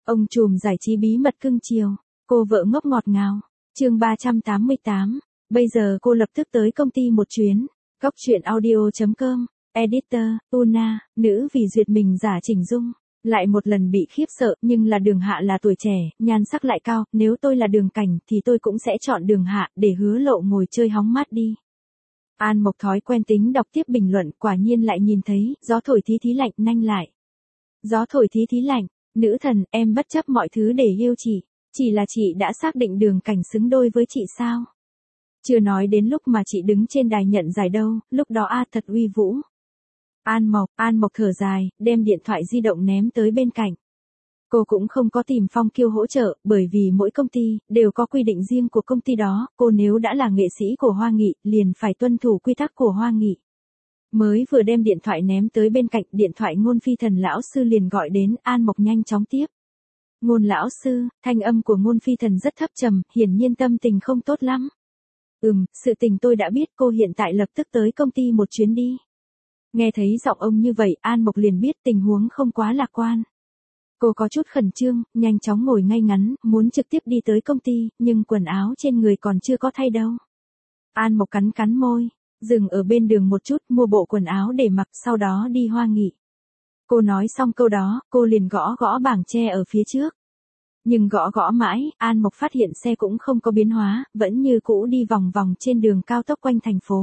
Ông trùm giải trí bí mật cưng chiều, cô vợ ngốc ngọt ngào. Chương 388. Bây giờ cô lập tức tới công ty một chuyến. Góc truyện audio.com. Editor, Una, nữ vì duyệt mình giả chỉnh dung. Lại một lần bị khiếp sợ, nhưng là Đường Hạ là tuổi trẻ, nhan sắc lại cao, nếu tôi là Đường Cảnh thì tôi cũng sẽ chọn Đường Hạ để Hứa Lộ ngồi chơi hóng mát đi. An Mộc thói quen tính đọc tiếp bình luận, quả nhiên lại nhìn thấy, gió thổi thí thí lạnh, nanh lại. Gió thổi thí thí lạnh, nữ thần, em bất chấp mọi thứ để yêu chị. Chỉ là chị đã xác định Đường Cảnh xứng đôi với chị sao? Chưa nói đến lúc mà chị đứng trên đài nhận giải đâu, lúc đó thật uy vũ. An Mộc thở dài, đem điện thoại di động ném tới bên cạnh. Cô cũng không có tìm Phong Kiêu hỗ trợ, bởi vì mỗi công ty đều có quy định riêng của công ty đó, cô nếu đã là nghệ sĩ của Hoa Nghị, liền phải tuân thủ quy tắc của Hoa Nghị. Mới vừa đem điện thoại ném tới bên cạnh, điện thoại Ngôn Phi Thần lão sư liền gọi đến, An Mộc nhanh chóng tiếp. Ngôn lão sư, thanh âm của Ngôn Phi Thần rất thấp trầm, hiển nhiên tâm tình không tốt lắm. Sự tình tôi đã biết, cô hiện tại lập tức tới công ty một chuyến đi. Nghe thấy giọng ông như vậy, An Mộc liền biết tình huống không quá lạc quan. Cô có chút khẩn trương, nhanh chóng ngồi ngay ngắn, muốn trực tiếp đi tới công ty, nhưng quần áo trên người còn chưa có thay đâu. An Mộc cắn cắn môi, dừng ở bên đường một chút, mua bộ quần áo để mặc, sau đó đi Hoa Nghị. Cô nói xong câu đó, cô liền gõ gõ bảng tre ở phía trước. Nhưng gõ gõ mãi, An Mộc phát hiện xe cũng không có biến hóa, vẫn như cũ đi vòng vòng trên đường cao tốc quanh thành phố.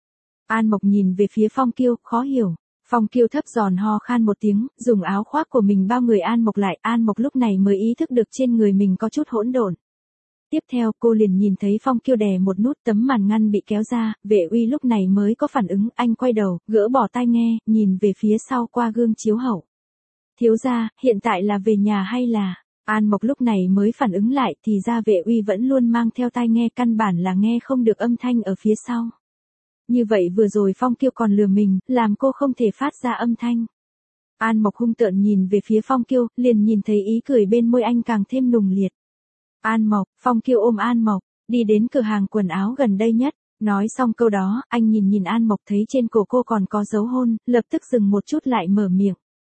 An Mộc nhìn về phía Phong Kiêu, khó hiểu. Phong Kiêu thấp giòn ho khan một tiếng, dùng áo khoác của mình bao người An Mộc lại. An Mộc lúc này mới ý thức được trên người mình có chút hỗn độn. Tiếp theo cô liền nhìn thấy Phong Kiêu đè một nút tấm màn ngăn bị kéo ra, Vệ Uy lúc này mới có phản ứng, anh quay đầu, gỡ bỏ tai nghe, nhìn về phía sau qua gương chiếu hậu. Thiếu gia, hiện tại là về nhà hay là... An Mộc lúc này mới phản ứng lại, thì ra Vệ Uy vẫn luôn mang theo tai nghe, căn bản là nghe không được âm thanh ở phía sau. Như vậy vừa rồi Phong Kiêu còn lừa mình, làm cô không thể phát ra âm thanh. An Mộc hung tợn nhìn về phía Phong Kiêu, liền nhìn thấy ý cười bên môi anh càng thêm nùng liệt. An Mộc, Phong Kiêu ôm An Mộc, đi đến cửa hàng quần áo gần đây nhất. Nói xong câu đó, anh nhìn An Mộc thấy trên cổ cô còn có dấu hôn, lập tức dừng một chút lại mở miệng.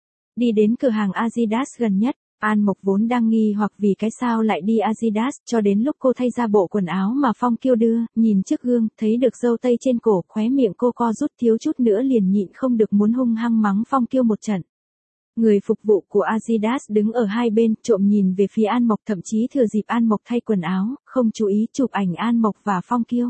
Đi đến cửa hàng Adidas gần nhất. An Mộc vốn đang nghi hoặc vì cái sao lại đi Adidas, cho đến lúc cô thay ra bộ quần áo mà Phong Kiêu đưa, nhìn trước gương, thấy được râu tây trên cổ, khóe miệng cô co rút, thiếu chút nữa liền nhịn không được muốn hung hăng mắng Phong Kiêu một trận. Người phục vụ của Adidas đứng ở hai bên, trộm nhìn về phía An Mộc, thậm chí thừa dịp An Mộc thay quần áo, không chú ý chụp ảnh An Mộc và Phong Kiêu.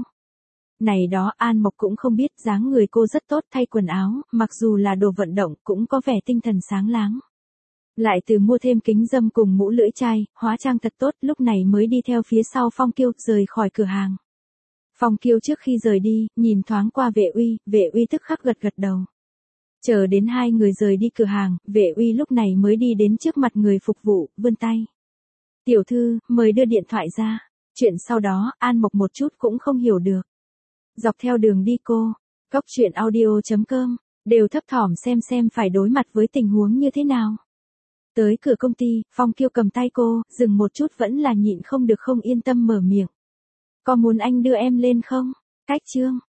Này đó, An Mộc cũng không biết, dáng người cô rất tốt, thay quần áo, mặc dù là đồ vận động, cũng có vẻ tinh thần sáng láng. Lại từ mua thêm kính râm cùng mũ lưỡi chai, hóa trang thật tốt, lúc này mới đi theo phía sau Phong Kiêu, rời khỏi cửa hàng. Phong Kiêu trước khi rời đi, nhìn thoáng qua Vệ Uy tức khắc gật gật đầu. Chờ đến hai người rời đi cửa hàng, Vệ Uy lúc này mới đi đến trước mặt người phục vụ, vươn tay. Tiểu thư, mời đưa điện thoại ra. Chuyện sau đó, An Mộc một chút cũng không hiểu được. Dọc theo đường đi cô, góc truyện audio.com, đều thấp thỏm xem phải đối mặt với tình huống như thế nào. Tới cửa công ty, Phong Kiêu cầm tay cô, dừng một chút vẫn là nhịn không được không yên tâm mở miệng. Có muốn anh đưa em lên không? Cách chương.